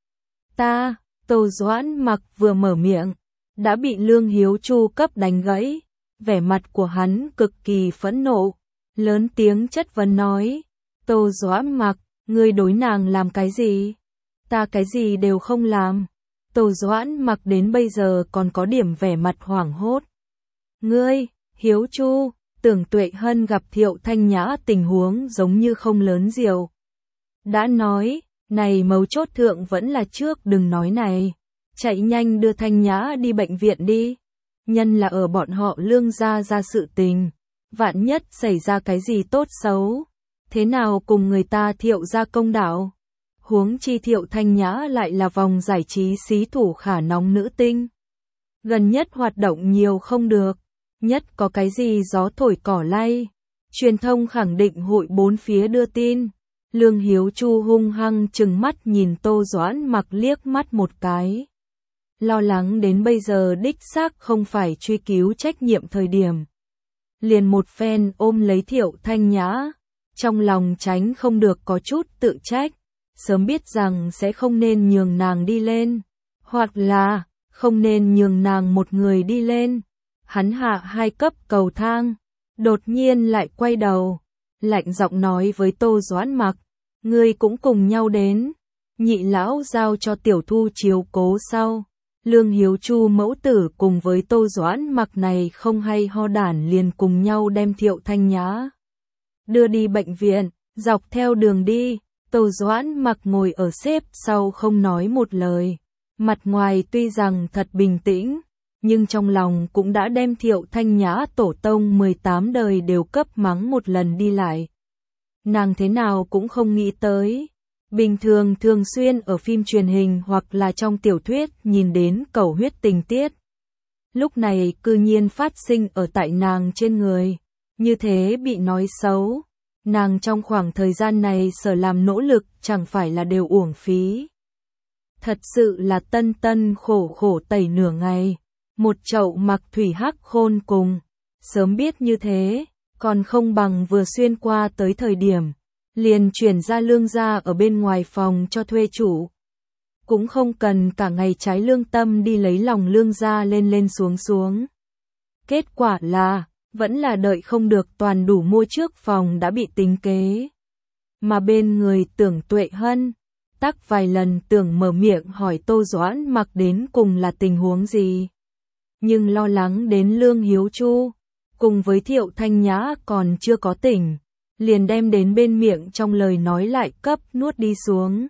Ta, Tô Doãn Mặc vừa mở miệng, đã bị Lương Hiếu Chu cấp đánh gãy, vẻ mặt của hắn cực kỳ phẫn nộ, lớn tiếng chất vấn nói, Tô Doãn Mặc, ngươi đối nàng làm cái gì? Ta cái gì đều không làm. Tô Doãn Mặc đến bây giờ còn có điểm vẻ mặt hoảng hốt. Ngươi, Hiếu Chu, Tưởng Tuệ Hân gặp Thiệu Thanh Nhã tình huống giống như không lớn diều. Đã nói, này mấu chốt thượng vẫn là trước đừng nói này. Chạy nhanh đưa Thanh Nhã đi bệnh viện đi. Nhân là ở bọn họ Lương gia ra sự tình. Vạn nhất xảy ra cái gì tốt xấu. Thế nào cùng người ta Thiệu gia công đạo? Huống chi Thiệu Thanh Nhã lại là vòng giải trí xí thủ khả nóng nữ tinh. Gần nhất hoạt động nhiều không được. Nhất có cái gì gió thổi cỏ lay. Truyền thông khẳng định hội bốn phía đưa tin. Lương Hiếu Chu hung hăng trừng mắt nhìn Tô Doãn Mặc liếc mắt một cái. Lo lắng đến bây giờ đích xác không phải truy cứu trách nhiệm thời điểm. Liền một phen ôm lấy Thiệu Thanh Nhã. Trong lòng tránh không được có chút tự trách. Sớm biết rằng sẽ không nên nhường nàng đi lên. Hoặc là không nên nhường nàng một người đi lên. Hắn hạ hai cấp cầu thang. Đột nhiên lại quay đầu. Lạnh giọng nói với Tô Doãn Mặc. Ngươi cũng cùng nhau đến. Nhị lão giao cho Tiểu Thu chiếu cố sau. Lương Hiếu Chu mẫu tử cùng với Tô Doãn Mặc này không hay ho đản liền cùng nhau đem Thiệu Thanh Nhã đưa đi bệnh viện. Dọc theo đường đi, Tô Doãn Mặc ngồi ở xếp sau không nói một lời. Mặt ngoài tuy rằng thật bình tĩnh, nhưng trong lòng cũng đã đem Thiệu Thanh Nhã tổ tông mười tám đời đều cấp mắng một lần đi lại. Nàng thế nào cũng không nghĩ tới. Bình thường thường xuyên ở phim truyền hình hoặc là trong tiểu thuyết nhìn đến cầu huyết tình tiết. Lúc này cư nhiên phát sinh ở tại nàng trên người. Như thế bị nói xấu. Nàng trong khoảng thời gian này sở làm nỗ lực chẳng phải là đều uổng phí. Thật sự là tân tân khổ khổ tẩy nửa ngày. Một chậu mặc thủy hắc khôn cùng. Sớm biết như thế, còn không bằng vừa xuyên qua tới thời điểm. Liền chuyển ra Lương gia ở bên ngoài phòng cho thuê chủ. Cũng không cần cả ngày trái lương tâm đi lấy lòng Lương gia lên lên xuống xuống. Kết quả là, vẫn là đợi không được toàn đủ mua trước phòng đã bị tính kế. Mà bên người Tưởng Tuệ Hân, tắc vài lần tưởng mở miệng hỏi Tô Doãn Mặc đến cùng là tình huống gì. Nhưng lo lắng đến Lương Hiếu Chu, cùng với Thiệu Thanh Nhã còn chưa có tỉnh. Liền đem đến bên miệng trong lời nói lại cấp nuốt đi xuống.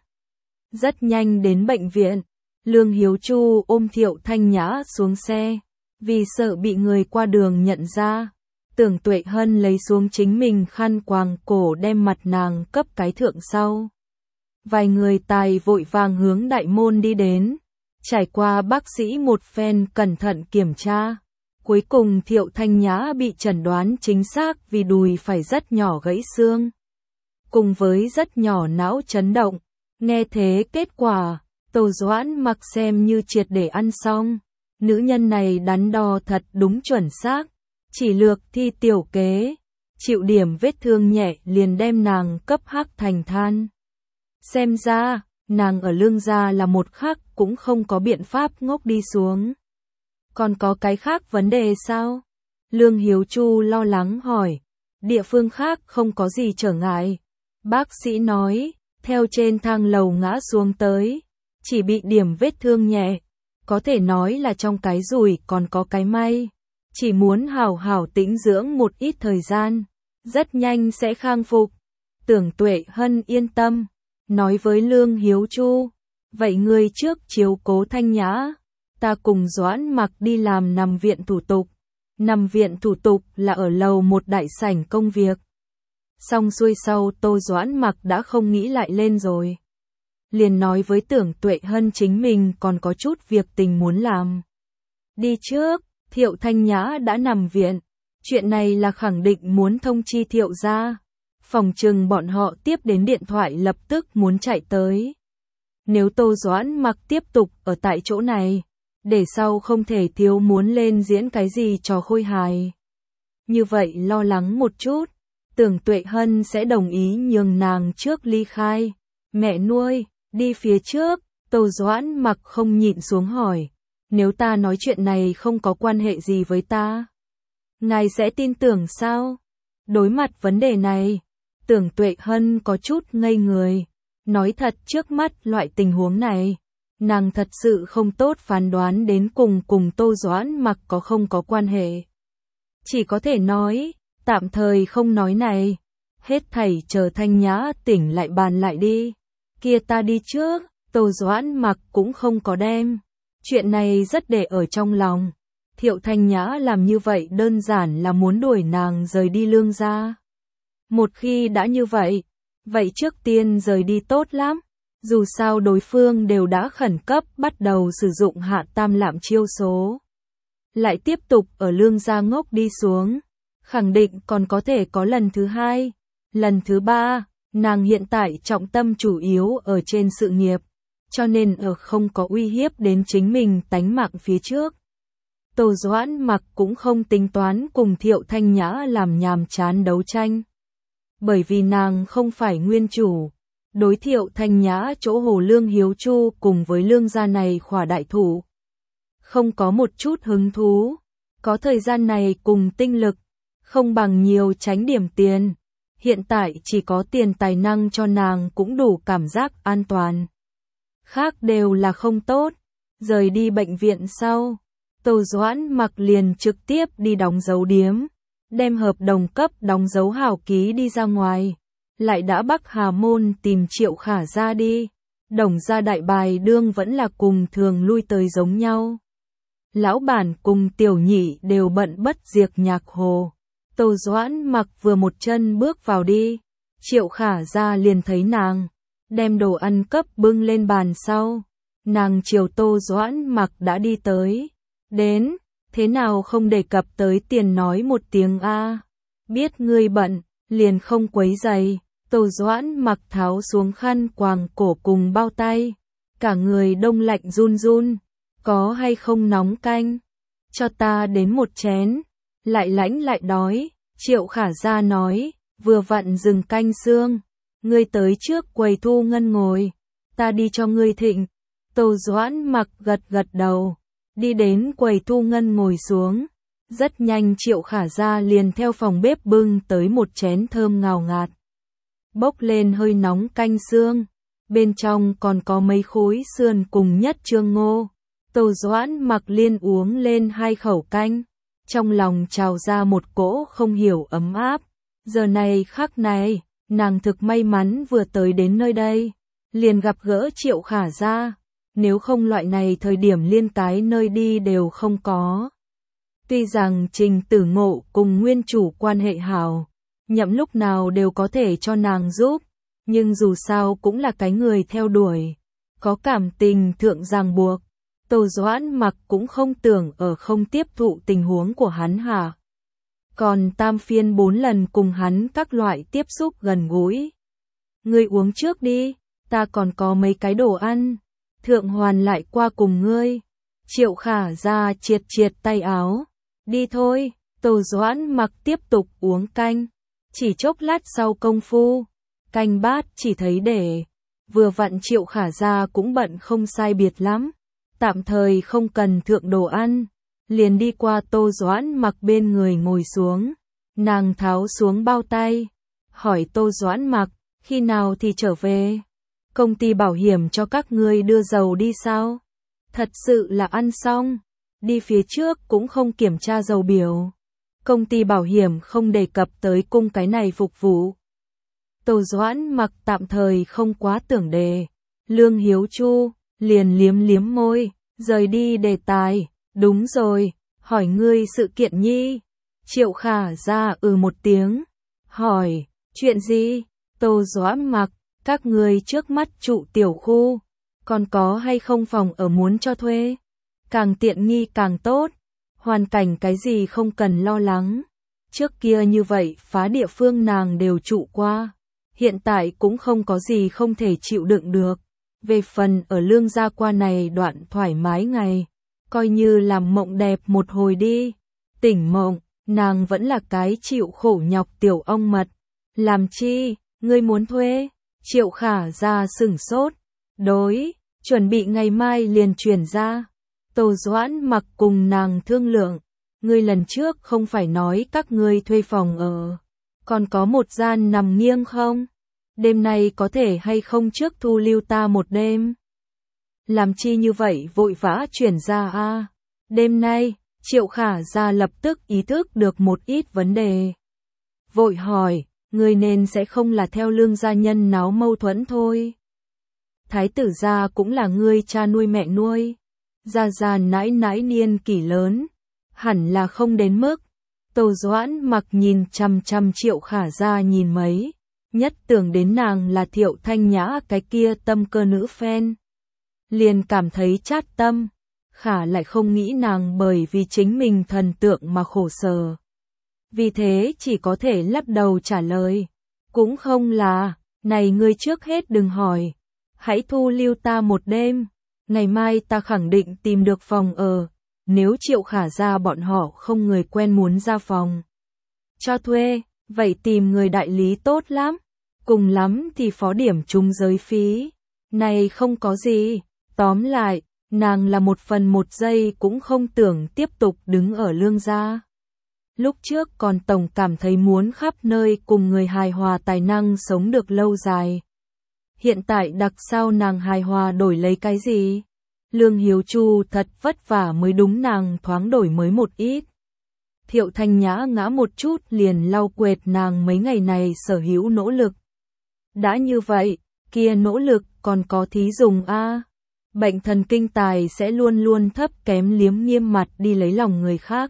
Rất nhanh đến bệnh viện, Lương Hiếu Chu ôm Thiệu Thanh Nhã xuống xe, vì sợ bị người qua đường nhận ra. Tưởng Tuệ Hân lấy xuống chính mình khăn quàng cổ đem mặt nàng cấp cái thượng sau. Vài người tài vội vàng hướng đại môn đi đến, trải qua bác sĩ một phen cẩn thận kiểm tra. Cuối cùng Thiệu Thanh Nhã bị chẩn đoán chính xác vì đùi phải rất nhỏ gãy xương. Cùng với rất nhỏ não chấn động. Nghe thế kết quả, Tô Doãn Mặc xem như triệt để ăn xong. Nữ nhân này đắn đo thật đúng chuẩn xác. chỉ lược thi tiểu kế, chịu điểm vết thương nhẹ liền đem nàng cấp hắc thành than. Xem ra, nàng ở Lương gia là một khắc cũng không có biện pháp ngốc đi xuống. Còn có cái khác vấn đề sao? Lương Hiếu Chu lo lắng hỏi. Địa phương khác không có gì trở ngại. Bác sĩ nói, theo trên thang lầu ngã xuống tới, chỉ bị điểm vết thương nhẹ. Có thể nói là trong cái rủi còn có cái may. Chỉ muốn hảo hảo tĩnh dưỡng một ít thời gian, rất nhanh sẽ khang phục. Tưởng Tuệ Hân yên tâm, nói với Lương Hiếu Chu, vậy ngươi trước chiếu cố Thanh Nhã, ta cùng Doãn Mặc đi làm nằm viện thủ tục. Nằm viện thủ tục là ở lầu một đại sảnh công việc. Xong xuôi sau Tô Doãn Mặc đã không nghĩ lại lên rồi. Liền nói với Tưởng Tuệ Hân chính mình còn có chút việc tình muốn làm. Đi trước, Thiệu Thanh Nhã đã nằm viện. Chuyện này là khẳng định muốn thông chi Thiệu gia. Phòng trừng bọn họ tiếp đến điện thoại lập tức muốn chạy tới. Nếu Tô Doãn Mặc tiếp tục ở tại chỗ này, để sau không thể thiếu muốn lên diễn cái gì trò khôi hài. Như vậy lo lắng một chút, Tưởng Tuệ Hân sẽ đồng ý nhường nàng trước ly khai. Mẹ nuôi, đi phía trước, Tô Doãn Mặc không nhịn xuống hỏi, nếu ta nói chuyện này không có quan hệ gì với ta, ngài sẽ tin tưởng sao? Đối mặt vấn đề này, Tưởng Tuệ Hân có chút ngây người. Nói thật, trước mắt loại tình huống này, nàng thật sự không tốt phán đoán đến cùng cùng Tô Doãn Mặc có không có quan hệ. Chỉ có thể nói, tạm thời không nói này, hết thảy chờ Thanh Nhã tỉnh lại bàn lại đi. Kia ta đi trước, Tô Doãn Mặc cũng không có đem chuyện này rất để ở trong lòng. Thiệu Thanh Nhã làm như vậy đơn giản là muốn đuổi nàng rời đi Lương gia. Một khi đã như vậy, vậy trước tiên rời đi tốt lắm. Dù sao đối phương đều đã khẩn cấp bắt đầu sử dụng hạ tam lạm chiêu số. Lại tiếp tục ở Lương gia ngốc đi xuống, khẳng định còn có thể có lần thứ hai, lần thứ ba. Nàng hiện tại trọng tâm chủ yếu ở trên sự nghiệp, cho nên ở không có uy hiếp đến chính mình tánh mạng phía trước. Tô Doãn Mặc cũng không tính toán cùng Thiệu Thanh Nhã làm nhàm chán đấu tranh. Bởi vì nàng không phải nguyên chủ. Đối Thiệu Thanh Nhã chỗ Hồ Lương Hiếu Chu cùng với Lương gia này khỏa đại thủ. Không có một chút hứng thú. Có thời gian này cùng tinh lực, không bằng nhiều tránh điểm tiền. Hiện tại chỉ có tiền tài năng cho nàng cũng đủ cảm giác an toàn. Khác đều là không tốt. Rời đi bệnh viện sau, Tô Doãn Mặc liền trực tiếp đi đóng dấu điếm, đem hợp đồng cấp đóng dấu hảo ký đi ra ngoài. Lại đã Bắc Hà Môn tìm Triệu Khả ra đi. Đồng gia đại bài đương vẫn là cùng thường lui tới giống nhau. Lão bản cùng tiểu nhị đều bận bất diệt nhạc hồ. Tô Doãn Mặc vừa một chân bước vào đi, Triệu Khả ra liền thấy nàng, đem đồ ăn cấp bưng lên bàn sau. Nàng chiều Tô Doãn Mặc đã đi tới. Đến, thế nào không đề cập tới tiền nói một tiếng a? Biết ngươi bận, liền không quấy giày. Tô Doãn Mặc tháo xuống khăn quàng cổ cùng bao tay, cả người đông lạnh run run. Có hay không nóng canh? Cho ta đến một chén. Lại lãnh lại đói. Triệu Khả gia nói, vừa vặn rừng canh xương. Ngươi tới trước quầy thu ngân ngồi, ta đi cho ngươi thịnh. Tô Doãn Mặc gật gật đầu, đi đến quầy thu ngân ngồi xuống. Rất nhanh Triệu Khả gia liền theo phòng bếp bưng tới một chén thơm ngào ngạt, bốc lên hơi nóng canh xương, bên trong còn có mấy khối sườn cùng nhất trương ngô. Tô Doãn Mặc liên uống lên hai khẩu canh, trong lòng trào ra một cỗ không hiểu ấm áp. Giờ này khắc này, nàng thực may mắn vừa tới đến nơi đây, liền gặp gỡ Triệu Khả gia, nếu không loại này thời điểm liên cái nơi đi đều không có. Tuy rằng Trình Tử Ngộ cùng nguyên chủ quan hệ hảo, nhậm lúc nào đều có thể cho nàng giúp, nhưng dù sao cũng là cái người theo đuổi, có cảm tình thượng ràng buộc. Tô Doãn Mặc cũng không tưởng ở không tiếp thụ tình huống của hắn hả. Còn tam phiên bốn lần cùng hắn các loại tiếp xúc gần gũi. Ngươi uống trước đi, ta còn có mấy cái đồ ăn. Thượng Hoàn lại qua cùng ngươi. Triệu Khả ra triệt triệt tay áo. Đi thôi, Tô Doãn Mặc tiếp tục uống canh. Chỉ chốc lát sau công phu, canh bát chỉ thấy để. Vừa vặn Triệu Khả Gia cũng bận không sai biệt lắm. Tạm thời không cần thượng đồ ăn. Liền đi qua Tô Doãn Mặc bên người ngồi xuống. Nàng tháo xuống bao tay. Hỏi Tô Doãn Mặc, khi nào thì trở về? Công ty bảo hiểm cho các ngươi đưa dầu đi sao? Thật sự là ăn xong. Đi phía trước cũng không kiểm tra dầu biểu. Công ty bảo hiểm không đề cập tới cung cái này phục vụ. Tô Doãn Mặc tạm thời không quá tưởng đề. Lương Hiếu Chu liền liếm liếm môi, rời đi đề tài. Đúng rồi, hỏi ngươi sự kiện nhi. Triệu Khả Gia ừ một tiếng. Hỏi, chuyện gì? Tô Doãn Mặc, các ngươi trước mắt trụ tiểu khu, còn có hay không phòng ở muốn cho thuê? Càng tiện nghi càng tốt. Hoàn cảnh cái gì không cần lo lắng. Trước kia như vậy phá địa phương nàng đều trụ qua. Hiện tại cũng không có gì không thể chịu đựng được. Về phần ở Lương Gia qua này đoạn thoải mái ngày, coi như làm mộng đẹp một hồi đi. Tỉnh mộng, nàng vẫn là cái chịu khổ nhọc tiểu ong mật. Làm chi, ngươi muốn thuê? Triệu Khả Gia sửng sốt. Đối, chuẩn bị ngày mai liền chuyển ra. Tô Doãn Mặc cùng nàng thương lượng. Ngươi lần trước không phải nói các ngươi thuê phòng ở. Còn có một gian nằm nghiêng không? Đêm nay có thể hay không trước thu lưu ta một đêm? Làm chi như vậy vội vã chuyển ra a? À? Đêm nay, Triệu Khả Gia lập tức ý thức được một ít vấn đề. Vội hỏi, ngươi nên sẽ không là theo Lương gia nhân náo mâu thuẫn thôi. Thái tử gia cũng là ngươi cha nuôi mẹ nuôi. Gia gia nãi nãi niên kỷ lớn, hẳn là không đến mức. Tô Doãn Mặc nhìn chăm chăm Triệu Khả Gia nhìn mấy, nhất tưởng đến nàng là Thiệu Thanh Nhã cái kia tâm cơ nữ phen. Liền cảm thấy chát tâm, khả lại không nghĩ nàng bởi vì chính mình thần tượng mà khổ sở. Vì thế chỉ có thể lắc đầu trả lời, cũng không là, này ngươi trước hết đừng hỏi, hãy thu lưu ta một đêm, ngày mai ta khẳng định tìm được phòng ở, nếu Triệu Khả Gia bọn họ không người quen muốn ra phòng cho thuê, vậy tìm người đại lý tốt lắm, cùng lắm thì phó điểm chung giới phí, này không có gì, tóm lại, nàng là một phần một giây cũng không tưởng tiếp tục đứng ở Lương gia. Lúc trước còn tổng cảm thấy muốn khắp nơi cùng người hài hòa tài năng sống được lâu dài. Hiện tại đặc sao nàng hài hòa đổi lấy cái gì? Lương Hiếu Chu thật vất vả mới đúng nàng thoáng đổi mới một ít. Thiệu Thanh Nhã ngã một chút liền lau quệt nàng mấy ngày này sở hữu nỗ lực. Đã như vậy, kia nỗ lực còn có thí dùng a. Bệnh thần kinh tài sẽ luôn luôn thấp kém liếm nghiêm mặt đi lấy lòng người khác.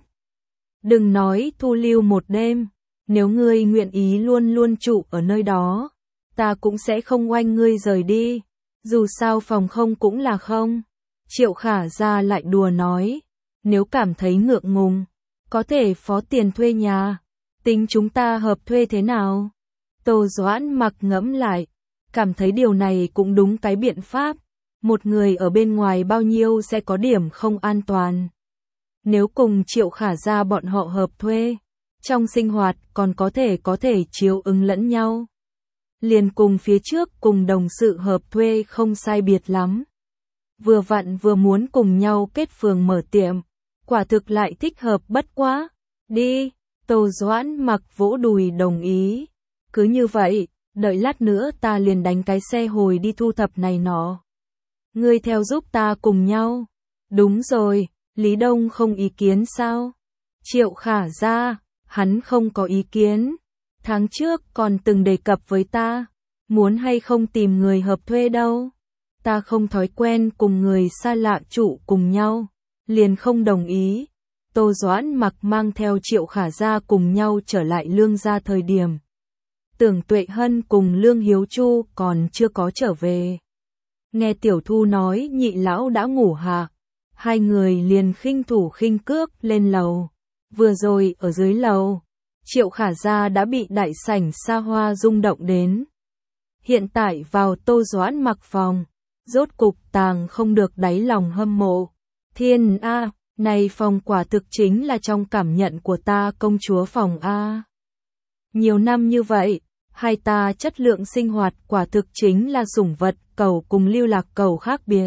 Đừng nói thu lưu một đêm, nếu ngươi nguyện ý luôn luôn trụ ở nơi đó, ta cũng sẽ không oanh ngươi rời đi, dù sao phòng không cũng là không. Triệu Khả Gia lại đùa nói, nếu cảm thấy ngượng ngùng, có thể phó tiền thuê nhà, tính chúng ta hợp thuê thế nào? Tô Doãn Mặc ngẫm lại, cảm thấy điều này cũng đúng cái biện pháp, một người ở bên ngoài bao nhiêu sẽ có điểm không an toàn. Nếu cùng Triệu Khả Gia bọn họ hợp thuê, trong sinh hoạt còn có thể có thể chiếu ứng lẫn nhau. Liền cùng phía trước cùng đồng sự hợp thuê không sai biệt lắm. Vừa vặn vừa muốn cùng nhau kết phường mở tiệm, quả thực lại thích hợp bất quá. Đi, Tô Doãn Mặc vỗ đùi đồng ý. Cứ như vậy, đợi lát nữa ta liền đánh cái xe hồi đi thu thập này nọ. Ngươi theo giúp ta cùng nhau. Đúng rồi, Lý Đông không ý kiến sao? Triệu Khả Gia, hắn không có ý kiến. Tháng trước còn từng đề cập với ta, muốn hay không tìm người hợp thuê đâu. Ta không thói quen cùng người xa lạ trụ cùng nhau, liền không đồng ý. Tô Doãn Mặc mang theo Triệu Khả Gia cùng nhau trở lại Lương gia thời điểm. Tưởng Tuệ Hân cùng Lương Hiếu Chu còn chưa có trở về. Nghe Tiểu Thu nói nhị lão đã ngủ hạ, hai người liền khinh thủ khinh cước lên lầu. Vừa rồi ở dưới lầu, Triệu Khả Gia đã bị đại sảnh xa hoa rung động đến. Hiện tại vào Tô Doãn Mặc phòng, rốt cục tàng không được đáy lòng hâm mộ. Thiên a, Này phòng quả thực chính là trong cảm nhận của ta công chúa phòng A. Nhiều năm như vậy, hai ta chất lượng sinh hoạt quả thực chính là sủng vật cầu cùng lưu lạc cầu khác biệt.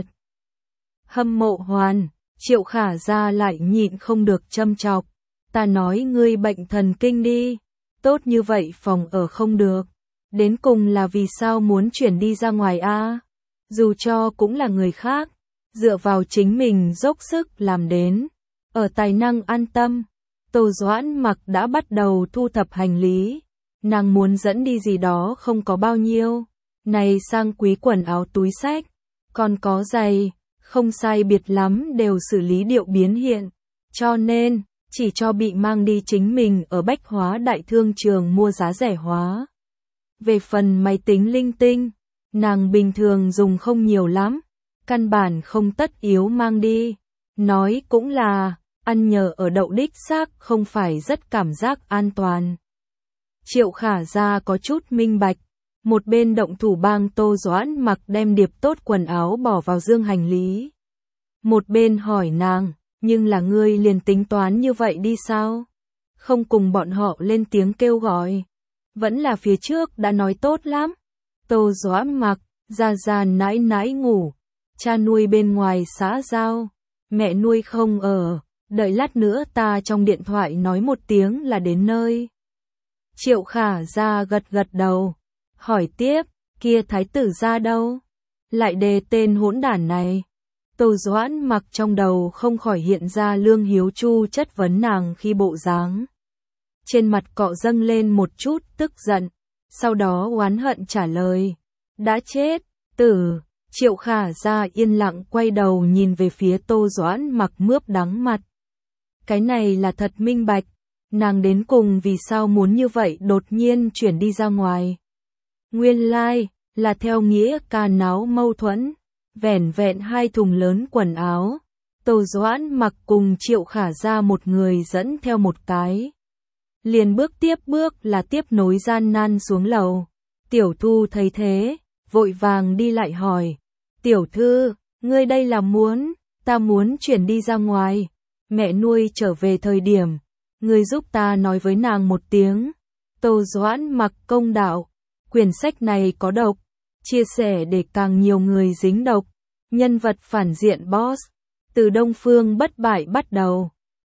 Hâm mộ hoàn, Triệu Khả Gia lại nhịn không được châm chọc. Ta nói ngươi bệnh thần kinh đi, tốt như vậy phòng ở không được. Đến cùng là vì sao muốn chuyển đi ra ngoài a? Dù cho cũng là người khác, dựa vào chính mình dốc sức làm đến. Ở tài năng an tâm, Tô Doãn Mặc đã bắt đầu thu thập hành lý. Nàng muốn dẫn đi gì đó không có bao nhiêu. Này sang quý quần áo túi xách, còn có giày, không sai biệt lắm đều xử lý điệu biến hiện. Cho nên, chỉ cho bị mang đi chính mình ở bách hóa đại thương trường mua giá rẻ hóa. Về phần máy tính linh tinh, nàng bình thường dùng không nhiều lắm, căn bản không tất yếu mang đi. Nói cũng là, ăn nhờ ở đậu đích xác không phải rất cảm giác an toàn. Triệu Khả Gia có chút minh bạch, một bên động thủ bang Tô Doãn Mặc đem điệp tốt quần áo bỏ vào dương hành lý. Một bên hỏi nàng, nhưng là ngươi liền tính toán như vậy đi sao? Không cùng bọn họ lên tiếng kêu gọi. Vẫn là phía trước đã nói tốt lắm. Tô Doãn Mặc, Gia Gia nãi nãi ngủ, cha nuôi bên ngoài xã giao, mẹ nuôi không ở, đợi lát nữa ta trong điện thoại nói một tiếng là đến nơi. Triệu Khả Gia gật gật đầu, hỏi tiếp, kia thái tử gia đâu? Lại đề tên hỗn đản này. Tô Doãn Mặc trong đầu không khỏi hiện ra Lương Hiếu Chu chất vấn nàng khi bộ dáng. Trên mặt cọ dâng lên một chút tức giận, sau đó oán hận trả lời. Đã chết, tử. Triệu Khả Gia yên lặng quay đầu nhìn về phía Tô Doãn Mặc mướp đắng mặt. Cái này là thật minh bạch, nàng đến cùng vì sao muốn như vậy đột nhiên chuyển đi ra ngoài. Nguyên lai, like, là theo nghĩa ca náo mâu thuẫn, vẻn vẹn hai thùng lớn quần áo. Tô Doãn Mặc cùng Triệu Khả Gia một người dẫn theo một cái. Liền bước tiếp bước là tiếp nối gian nan xuống lầu. Tiểu Thu thấy thế, vội vàng đi lại hỏi. Tiểu Thư, ngươi đây là muốn, ta muốn chuyển đi ra ngoài. Mẹ nuôi trở về thời điểm, ngươi giúp ta nói với nàng một tiếng. Tô Doãn Mặc công đạo, quyển sách này có độc, chia sẻ để càng nhiều người dính độc. Nhân vật phản diện boss, từ Đông Phương bất bại bắt đầu.